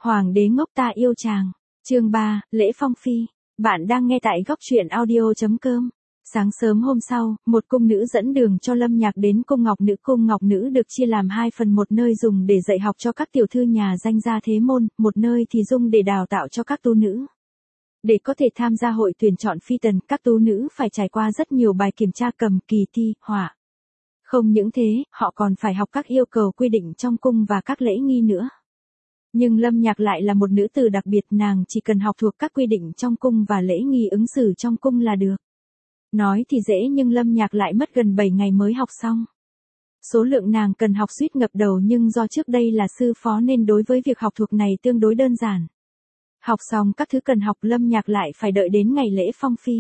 Hoàng đế ngốc ta yêu chàng. Chương 3, lễ phong phi. Bạn đang nghe tại góc truyện audio.com. Sáng sớm hôm sau, một cung nữ dẫn đường cho Lâm Nhạc đến cung ngọc nữ. Cung ngọc nữ được chia làm 2 phần, một nơi dùng để dạy học cho các tiểu thư nhà danh gia thế môn, một nơi thì dùng để đào tạo cho các tú nữ. Để có thể tham gia hội tuyển chọn phi tần, các tú nữ phải trải qua rất nhiều bài kiểm tra cầm, kỳ thi, họa. Không những thế, họ còn phải học các yêu cầu quy định trong cung và các lễ nghi nữa. Nhưng Lâm Nhạc lại là một nữ tử đặc biệt, nàng chỉ cần học thuộc các quy định trong cung và lễ nghi ứng xử trong cung là được. Nói thì dễ nhưng Lâm Nhạc lại mất gần 7 ngày mới học xong. Số lượng nàng cần học suýt ngập đầu, nhưng do trước đây là sư phó nên đối với việc học thuộc này tương đối đơn giản. Học xong các thứ cần học, Lâm Nhạc lại phải đợi đến ngày lễ phong phi.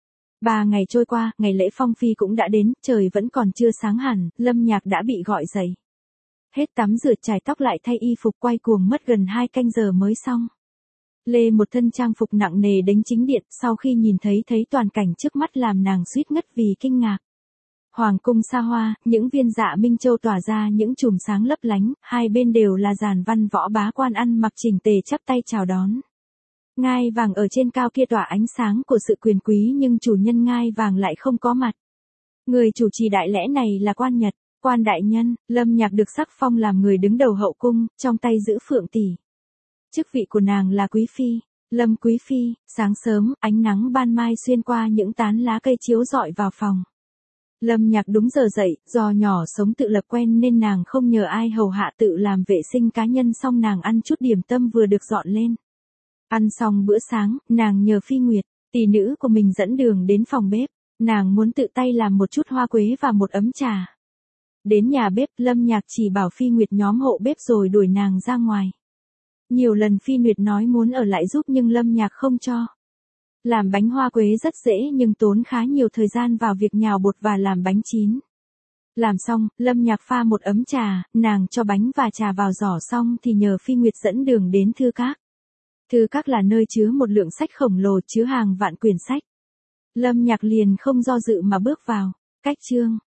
3 ngày trôi qua, ngày lễ phong phi cũng đã đến, trời vẫn còn chưa sáng hẳn, Lâm Nhạc đã bị gọi dậy. Hết tắm rửa chải tóc lại thay y phục, quay cuồng mất gần 2 canh giờ mới xong. Lê một thân trang phục nặng nề đến chính điện, sau khi nhìn thấy toàn cảnh trước mắt làm nàng suýt ngất vì kinh ngạc. Hoàng cung xa hoa, những viên dạ minh châu tỏa ra những chùm sáng lấp lánh, hai bên đều là dàn văn võ bá quan ăn mặc chỉnh tề chắp tay chào đón. Ngai vàng ở trên cao kia tỏa ánh sáng của sự quyền quý, nhưng chủ nhân ngai vàng lại không có mặt. Người chủ trì đại lễ này là quan Nhật, quan đại nhân. Lâm Nhạc được sắc phong làm người đứng đầu hậu cung, trong tay giữ phượng tỷ. Chức vị của nàng là quý phi, Lâm quý phi. Sáng sớm, ánh nắng ban mai xuyên qua những tán lá cây chiếu rọi vào phòng. Lâm Nhạc đúng giờ dậy, do nhỏ sống tự lập quen nên nàng không nhờ ai hầu hạ, tự làm vệ sinh cá nhân xong nàng ăn chút điểm tâm vừa được dọn lên. Ăn xong bữa sáng, nàng nhờ Phi Nguyệt, tỷ nữ của mình dẫn đường đến phòng bếp, nàng muốn tự tay làm một chút hoa quế và một ấm trà. Đến nhà bếp, Lâm Nhạc chỉ bảo Phi Nguyệt nhóm hộ bếp rồi đuổi nàng ra ngoài. Nhiều lần Phi Nguyệt nói muốn ở lại giúp nhưng Lâm Nhạc không cho. Làm bánh hoa quế rất dễ nhưng tốn khá nhiều thời gian vào việc nhào bột và làm bánh chín. Làm xong, Lâm Nhạc pha một ấm trà, nàng cho bánh và trà vào giỏ xong thì nhờ Phi Nguyệt dẫn đường đến thư các. Thư các là nơi chứa một lượng sách khổng lồ, chứa hàng vạn quyển sách. Lâm Nhạc liền không do dự mà bước vào. Cách chương.